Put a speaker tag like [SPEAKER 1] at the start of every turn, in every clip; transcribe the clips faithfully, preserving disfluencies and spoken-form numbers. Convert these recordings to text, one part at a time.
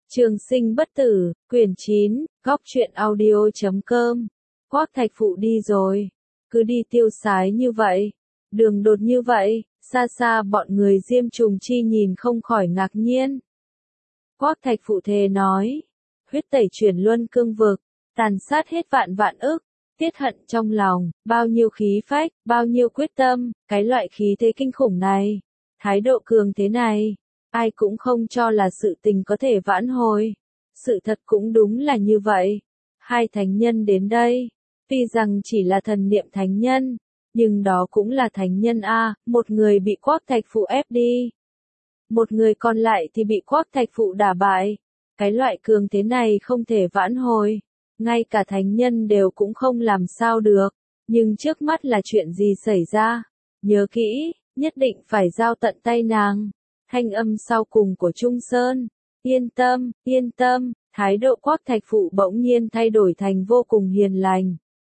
[SPEAKER 1] Trường sinh bất tử, quyển chín, góc truyện audio chấm com. Quác Thạch Phụ đi rồi. Cứ đi tiêu sái như vậy. Đường đột như vậy, xa xa bọn người Diêm Trùng Chi nhìn không khỏi ngạc nhiên. Quác Thạch Phụ thề nói. Huyết tẩy chuyển luân cương vực, tàn sát hết vạn vạn ức, tiết hận trong lòng, bao nhiêu khí phách, bao nhiêu quyết tâm, cái loại khí thế kinh khủng này, thái độ cường thế này. Ai cũng không cho là sự tình có thể vãn hồi. Sự thật cũng đúng là như vậy. Hai thánh nhân đến đây. Tuy rằng chỉ là thần niệm thánh nhân. Nhưng đó cũng là thánh nhân a. Một người bị Quác Thạch Phụ ép đi. Một người còn lại thì bị Quác Thạch Phụ đả bại. Cái loại cường thế này không thể vãn hồi. Ngay cả thánh nhân đều cũng không làm sao được. Nhưng trước mắt là chuyện gì xảy ra? Nhớ kỹ, nhất định phải giao tận tay nàng. Thanh âm sau cùng của Trung Sơn. Yên tâm, yên tâm, thái độ Quác Thạch Phụ bỗng nhiên thay đổi thành vô cùng hiền lành.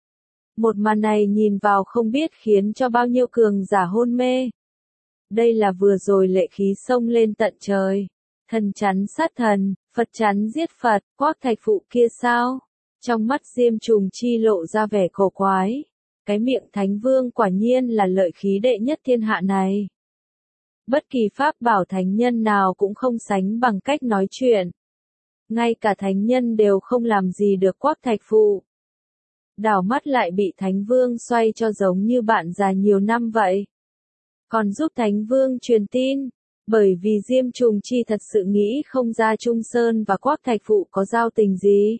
[SPEAKER 1] Một màn này nhìn vào không biết khiến cho bao nhiêu cường giả hôn mê. Đây là vừa rồi lệ khí xông lên tận trời. Thần chắn sát thần, Phật chắn giết Phật, Quác Thạch Phụ kia sao? Trong mắt Diêm Trùng Chi lộ ra vẻ cổ quái. Cái miệng Thánh Vương quả nhiên là lợi khí đệ nhất thiên hạ này. Bất kỳ pháp bảo thánh nhân nào cũng không sánh bằng cách nói chuyện. Ngay cả thánh nhân đều không làm gì được Quác Thạch Phụ. Đảo mắt lại bị Thánh Vương xoay cho giống như bạn già nhiều năm vậy. Còn giúp Thánh Vương truyền tin, bởi vì Diêm Trùng Chi thật sự nghĩ không ra Trung Sơn và Quác Thạch Phụ có giao tình gì.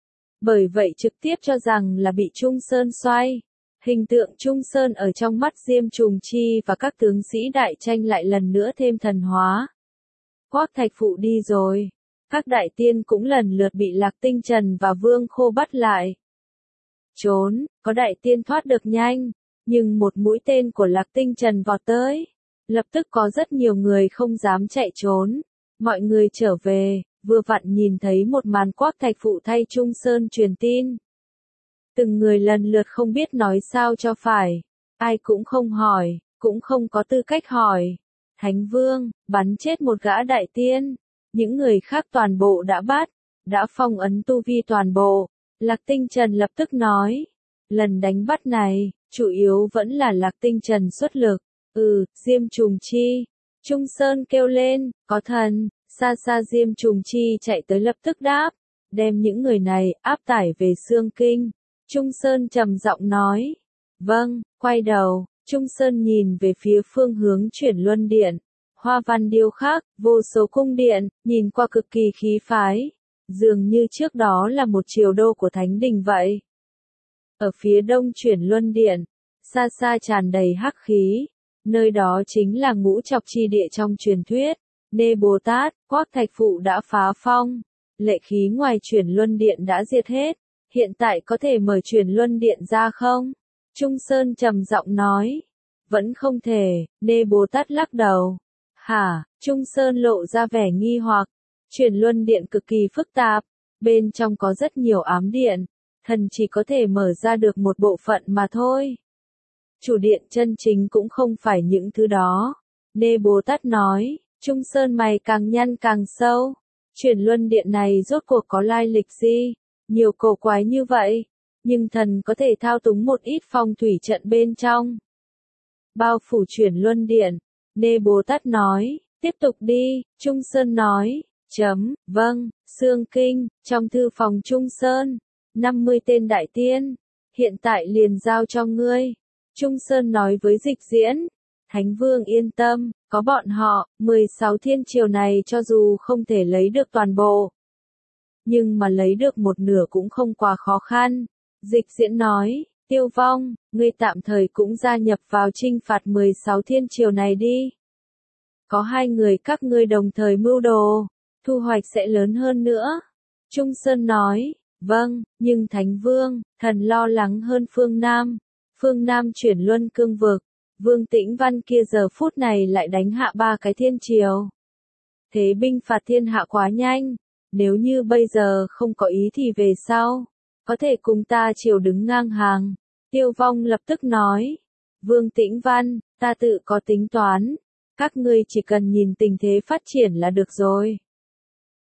[SPEAKER 1] Bởi vậy trực tiếp cho rằng là bị Trung Sơn xoay. Hình tượng Trung Sơn ở trong mắt Diêm Trùng Chi và các tướng sĩ đại tranh lại lần nữa thêm thần hóa. Quác Thạch Phụ đi rồi. Các đại tiên cũng lần lượt bị Lạc Tinh Trần và Vương Khô bắt lại. Trốn, có đại tiên thoát được nhanh, nhưng một mũi tên của Lạc Tinh Trần vọt tới. Lập tức có rất nhiều người không dám chạy trốn. Mọi người trở về, vừa vặn nhìn thấy một màn Quác Thạch Phụ thay Trung Sơn truyền tin. Từng người lần lượt không biết nói sao cho phải. Ai cũng không hỏi, cũng không có tư cách hỏi. Thánh Vương, bắn chết một gã đại tiên. Những người khác toàn bộ đã bắt, đã phong ấn tu vi toàn bộ. Lạc Tinh Trần lập tức nói. Lần đánh bắt này, chủ yếu vẫn là Lạc Tinh Trần xuất lực. Ừ, Diêm Trùng Chi. Trung Sơn kêu lên, có thần. Xa xa Diêm Trùng Chi chạy tới lập tức đáp. Đem những người này áp tải về Xương Kinh. Trung Sơn trầm giọng nói. Vâng, quay đầu, Trung Sơn nhìn về phía phương hướng chuyển luân điện. Hoa văn điêu khắc, vô số cung điện, nhìn qua cực kỳ khí phái. Dường như trước đó là một triều đô của Thánh Đình vậy. Ở phía đông chuyển luân điện, xa xa tràn đầy hắc khí. Nơi đó chính là ngũ trọc chi địa trong truyền thuyết. Nê Bồ Tát, Quác Thạch Phụ đã phá phong. Lệ khí ngoài chuyển luân điện đã diệt hết. Hiện tại có thể mở chuyển luân điện ra không? Trung Sơn trầm giọng nói. Vẫn không thể, Nê Bồ Tát lắc đầu. Hả? Trung Sơn lộ ra vẻ nghi hoặc. Chuyển luân điện cực kỳ phức tạp. Bên trong có rất nhiều ám điện. Thần chỉ có thể mở ra được một bộ phận mà thôi. Chủ điện chân chính cũng không phải những thứ đó. Nê Bồ Tát nói. Trung Sơn mày càng nhăn càng sâu. Chuyển luân điện này rốt cuộc có lai lịch gì? Nhiều cổ quái như vậy, nhưng thần có thể thao túng một ít phong thủy trận bên trong. Bao phủ chuyển luân điện, Nê Bồ Tát nói, tiếp tục đi, Trung Sơn nói, chấm, vâng, Xương Kinh, trong thư phòng Trung Sơn, năm mươi tên đại tiên, hiện tại liền giao cho ngươi. Trung Sơn nói với Dịch Diễn, Thánh Vương yên tâm, có bọn họ, mười sáu thiên triều này cho dù không thể lấy được toàn bộ. Nhưng mà lấy được một nửa cũng không quá khó khăn. Dịch Diễn nói, Tiêu Vong, ngươi tạm thời cũng gia nhập vào trinh phạt mười sáu thiên triều này đi. Có hai người các ngươi đồng thời mưu đồ, thu hoạch sẽ lớn hơn nữa. Trung Sơn nói, vâng, nhưng Thánh Vương, thần lo lắng hơn phương Nam. Phương Nam chuyển luân cương vực, Vương Tĩnh Văn kia giờ phút này lại đánh hạ ba cái thiên triều. Thế binh phạt thiên hạ quá nhanh. Nếu như bây giờ không có ý thì về sau, có thể cùng ta triều đứng ngang hàng. Tiêu Vong lập tức nói. Vương Tĩnh Văn, ta tự có tính toán. Các ngươi chỉ cần nhìn tình thế phát triển là được rồi.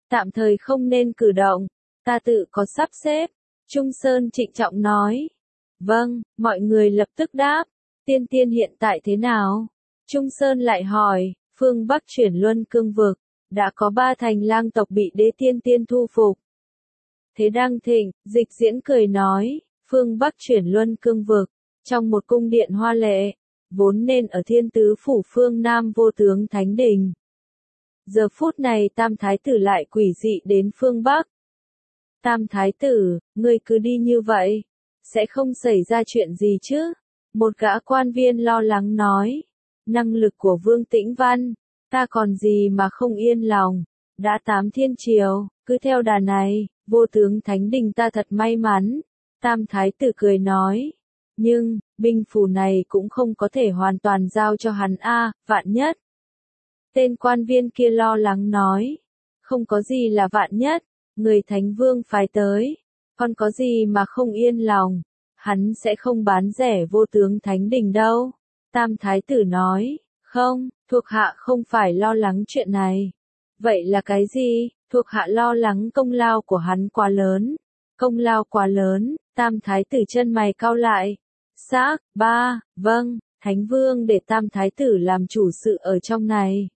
[SPEAKER 1] tạm thời không nên cử động, ta tự có sắp xếp. Trung Sơn trịnh trọng nói. Vâng, mọi người lập tức đáp. Tiên tiên hiện tại thế nào? Trung Sơn lại hỏi, phương Bắc chuyển luân cương vực, đã có ba thành lang tộc bị đế tiên tiên thu phục. Thế đang thịnh, Dịch Diễn cười nói, phương Bắc chuyển luân cương vực, trong một cung điện hoa lệ, vốn nên ở thiên tứ phủ phương Nam vô tướng thánh đình. Giờ phút này Tam Thái tử lại quỷ dị đến phương Bắc. Tam Thái tử, ngươi cứ đi như vậy, sẽ không xảy ra chuyện gì chứ? Một gã quan viên lo lắng nói, năng lực của Vương Tĩnh Văn, ta còn gì mà không yên lòng, đã tám thiên triều, cứ theo đà này, vô tướng thánh đình ta thật may mắn. Tam Thái tử cười nói, nhưng, binh phủ này cũng không có thể hoàn toàn giao cho hắn a, vạn nhất. Tên quan viên kia lo lắng nói, không có gì là vạn nhất, người thánh vương phái tới, còn có gì mà không yên lòng, hắn sẽ không bán rẻ vô tướng thánh đình đâu. Tam Thái tử nói, không, thuộc hạ không phải lo lắng chuyện này. Vậy là cái gì? Thuộc hạ lo lắng công lao của hắn quá lớn. Công lao quá lớn, Tam Thái tử chân mày cau lại. Xác, ba, vâng, Thánh Vương để Tam Thái tử làm chủ sự ở trong này.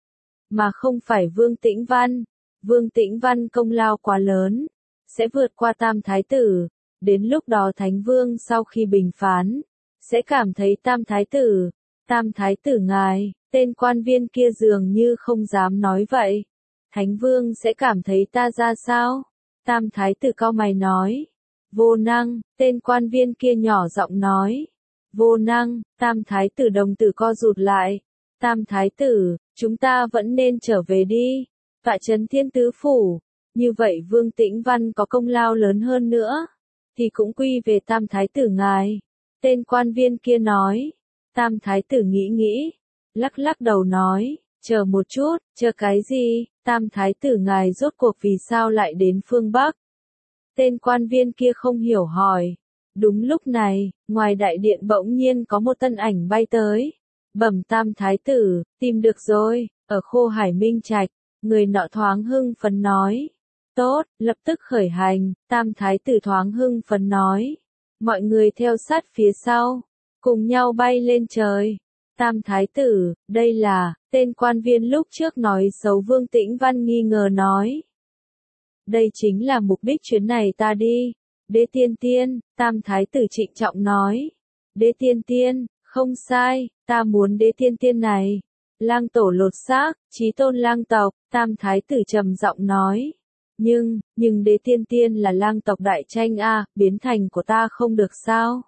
[SPEAKER 1] Mà không phải Vương Tĩnh Văn. Vương Tĩnh Văn công lao quá lớn, sẽ vượt qua Tam Thái tử. Đến lúc đó Thánh Vương sau khi bình phán, sẽ cảm thấy Tam Thái tử, Tam Thái tử ngài, tên quan viên kia dường như không dám nói vậy. Thánh Vương sẽ cảm thấy ta ra sao? Tam Thái tử cau mày nói. Vô năng, tên quan viên kia nhỏ giọng nói. Vô năng, Tam Thái tử đồng tử co rụt lại. Tam Thái tử, chúng ta vẫn nên trở về đi. Tọa trấn thiên tứ phủ. Như vậy Vương Tĩnh Văn có công lao lớn hơn nữa, thì cũng quy về Tam Thái tử ngài. Tên quan viên kia nói. Tam Thái tử nghĩ nghĩ, lắc lắc đầu nói, chờ một chút, chờ cái gì? Tam Thái tử ngài rốt cuộc vì sao lại đến phương Bắc? Tên quan viên kia không hiểu hỏi. Đúng lúc này, ngoài đại điện bỗng nhiên có một thân ảnh bay tới. Bẩm Tam Thái tử, tìm được rồi, ở Khô Hải Minh Trạch. Người nọ thoáng hưng phấn nói. Tốt, lập tức khởi hành. Tam Thái tử thoáng hưng phấn nói. Mọi người theo sát phía sau, cùng nhau bay lên trời. Tam Thái tử, đây là, tên quan viên lúc trước nói xấu Vương Tĩnh Văn nghi ngờ nói. Đây chính là mục đích chuyến này ta đi. Đế tiên tiên, Tam Thái tử trịnh trọng nói. Đế tiên tiên, không sai, ta muốn đế tiên tiên này. Lang tổ lột xác, chí tôn lang tộc, Tam Thái tử trầm giọng nói. Nhưng, nhưng đế tiên tiên là lang tộc đại tranh a, biến thành của ta không được sao?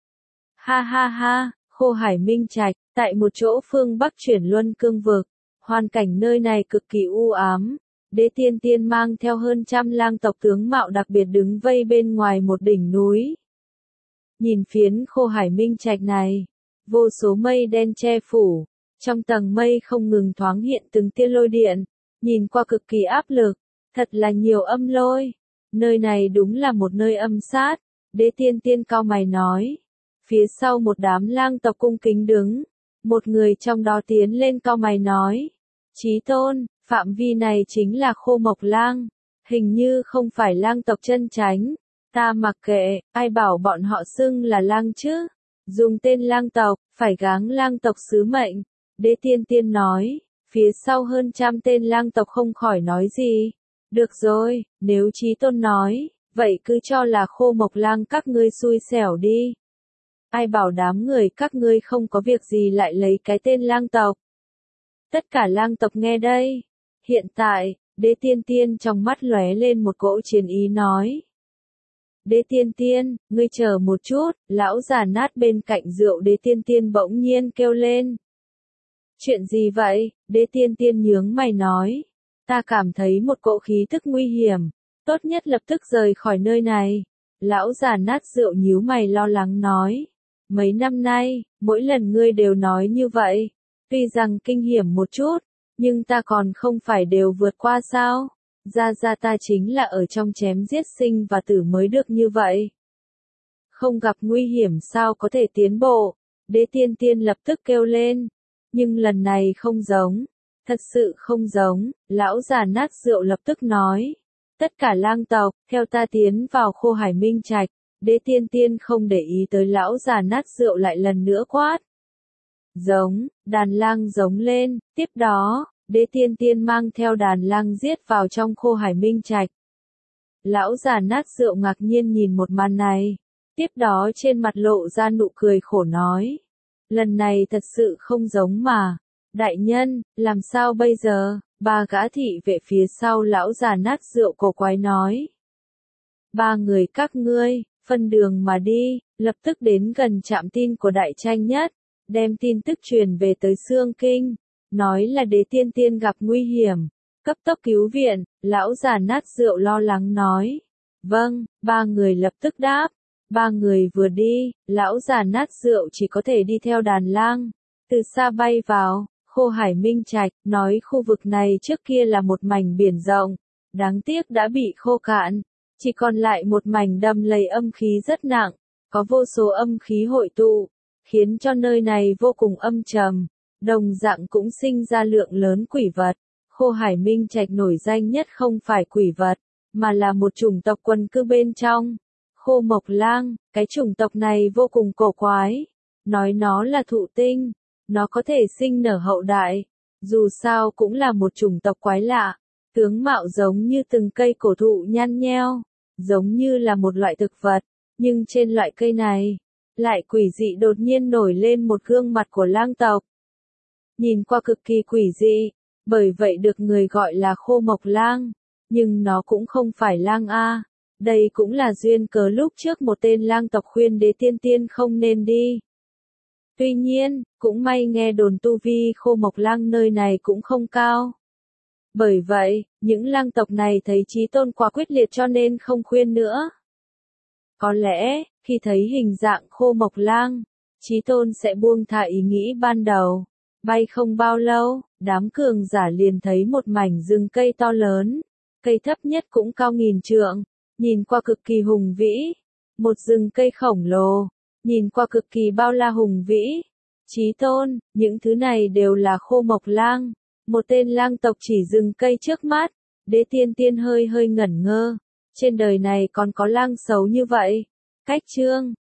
[SPEAKER 1] Ha ha ha, Khô Hải Minh Trạch, tại một chỗ phương Bắc chuyển luân cương vực, hoàn cảnh nơi này cực kỳ u ám. Đế tiên tiên mang theo hơn trăm lang tộc tướng mạo đặc biệt đứng vây bên ngoài một đỉnh núi. Nhìn phiến Khô Hải Minh Trạch này, vô số mây đen che phủ, trong tầng mây không ngừng thoáng hiện từng tia lôi điện, nhìn qua cực kỳ áp lực, thật là nhiều âm lôi. Nơi này đúng là một nơi âm sát. Đế tiên tiên cau mày nói. Phía sau một đám lang tộc cung kính đứng, một người trong đó tiến lên cau mày nói. Chí tôn, phạm vi này chính là Khô Mộc Lang, hình như không phải lang tộc chân chánh. Ta mặc kệ, ai bảo bọn họ xưng là lang chứ? Dùng tên lang tộc, phải gắng lang tộc sứ mệnh. Đế tiên tiên nói, phía sau hơn trăm tên lang tộc không khỏi nói gì. Được rồi, nếu Chí tôn nói, vậy cứ cho là Khô Mộc Lang các ngươi xui xẻo đi. Ai bảo đám người các ngươi không có việc gì lại lấy cái tên lang tộc. Tất cả lang tộc nghe đây. Hiện tại, đế tiên tiên trong mắt lóe lên một cỗ chiến ý nói. Đế tiên tiên, ngươi chờ một chút, lão già nát bên cạnh rượu đế tiên tiên bỗng nhiên kêu lên. Chuyện gì vậy? Đế tiên tiên nhướng mày nói. Ta cảm thấy một cỗ khí tức nguy hiểm, tốt nhất lập tức rời khỏi nơi này. Lão già nát rượu nhíu mày lo lắng nói. Mấy năm nay, mỗi lần ngươi đều nói như vậy, tuy rằng kinh hiểm một chút, nhưng ta còn không phải đều vượt qua sao? Ra ra ta chính là ở trong chém giết sinh và tử mới được như vậy. Không gặp nguy hiểm sao có thể tiến bộ? Đế tiên tiên lập tức kêu lên. Nhưng lần này không giống. Thật sự không giống, lão già nát rượu lập tức nói. Tất cả lang tộc, theo ta tiến vào Khô Hải Minh Trạch. Đế Tiên Tiên không để ý tới lão già nát rượu lại lần nữa quát. Giống, đàn lang giống lên, tiếp đó, Đế Tiên Tiên mang theo đàn lang giết vào trong Khô Hải Minh Trạch. Lão già nát rượu ngạc nhiên nhìn một màn này, tiếp đó trên mặt lộ ra nụ cười khổ nói. Lần này thật sự không giống mà. Đại nhân, làm sao bây giờ? Ba gã thị vệ phía sau lão già nát rượu cổ quái nói. Ba người các ngươi, phân đường mà đi, lập tức đến gần trạm tin của đại tranh nhất, đem tin tức truyền về tới Xương Kinh, nói là Đế Tiên Tiên gặp nguy hiểm, cấp tốc cứu viện. Lão già nát rượu lo lắng nói. Vâng, ba người lập tức đáp. Ba người vừa đi, lão già nát rượu chỉ có thể đi theo đàn lang, từ xa bay vào Khô Hải Minh Trạch, nói khu vực này trước kia là một mảnh biển rộng, đáng tiếc đã bị khô cạn, chỉ còn lại một mảnh đầm lầy âm khí rất nặng, có vô số âm khí hội tụ, khiến cho nơi này vô cùng âm trầm, đồng dạng cũng sinh ra lượng lớn quỷ vật. Khô Hải Minh Trạch nổi danh nhất không phải quỷ vật, mà là một chủng tộc quần cư bên trong. Khô Mộc Lang, cái chủng tộc này vô cùng cổ quái, nói nó là thụ tinh, nó có thể sinh nở hậu đại, dù sao cũng là một chủng tộc quái lạ, tướng mạo giống như từng cây cổ thụ nhăn nheo, giống như là một loại thực vật, nhưng trên loại cây này, lại quỷ dị đột nhiên nổi lên một gương mặt của lang tộc. Nhìn qua cực kỳ quỷ dị, bởi vậy được người gọi là Khô Mộc Lang, nhưng nó cũng không phải lang a. Đây cũng là duyên cớ lúc trước một tên lang tộc khuyên Đế Tiên Tiên không nên đi. Tuy nhiên, cũng may nghe đồn tu vi Khô Mộc Lang nơi này cũng không cao. Bởi vậy, những lang tộc này thấy Chí Tôn quá quyết liệt cho nên không khuyên nữa. Có lẽ, khi thấy hình dạng Khô Mộc Lang, Chí Tôn sẽ buông thả ý nghĩ ban đầu. Bay không bao lâu, đám cường giả liền thấy một mảnh rừng cây to lớn, cây thấp nhất cũng cao nghìn trượng, nhìn qua cực kỳ hùng vĩ. Một rừng cây khổng lồ, nhìn qua cực kỳ bao la hùng vĩ. Chí Tôn, những thứ này đều là Khô Mộc Lang, một tên lang tộc chỉ rừng cây trước mắt. Đế Tiên Tiên hơi hơi ngẩn ngơ, trên đời này còn có lang xấu như vậy. Cách chương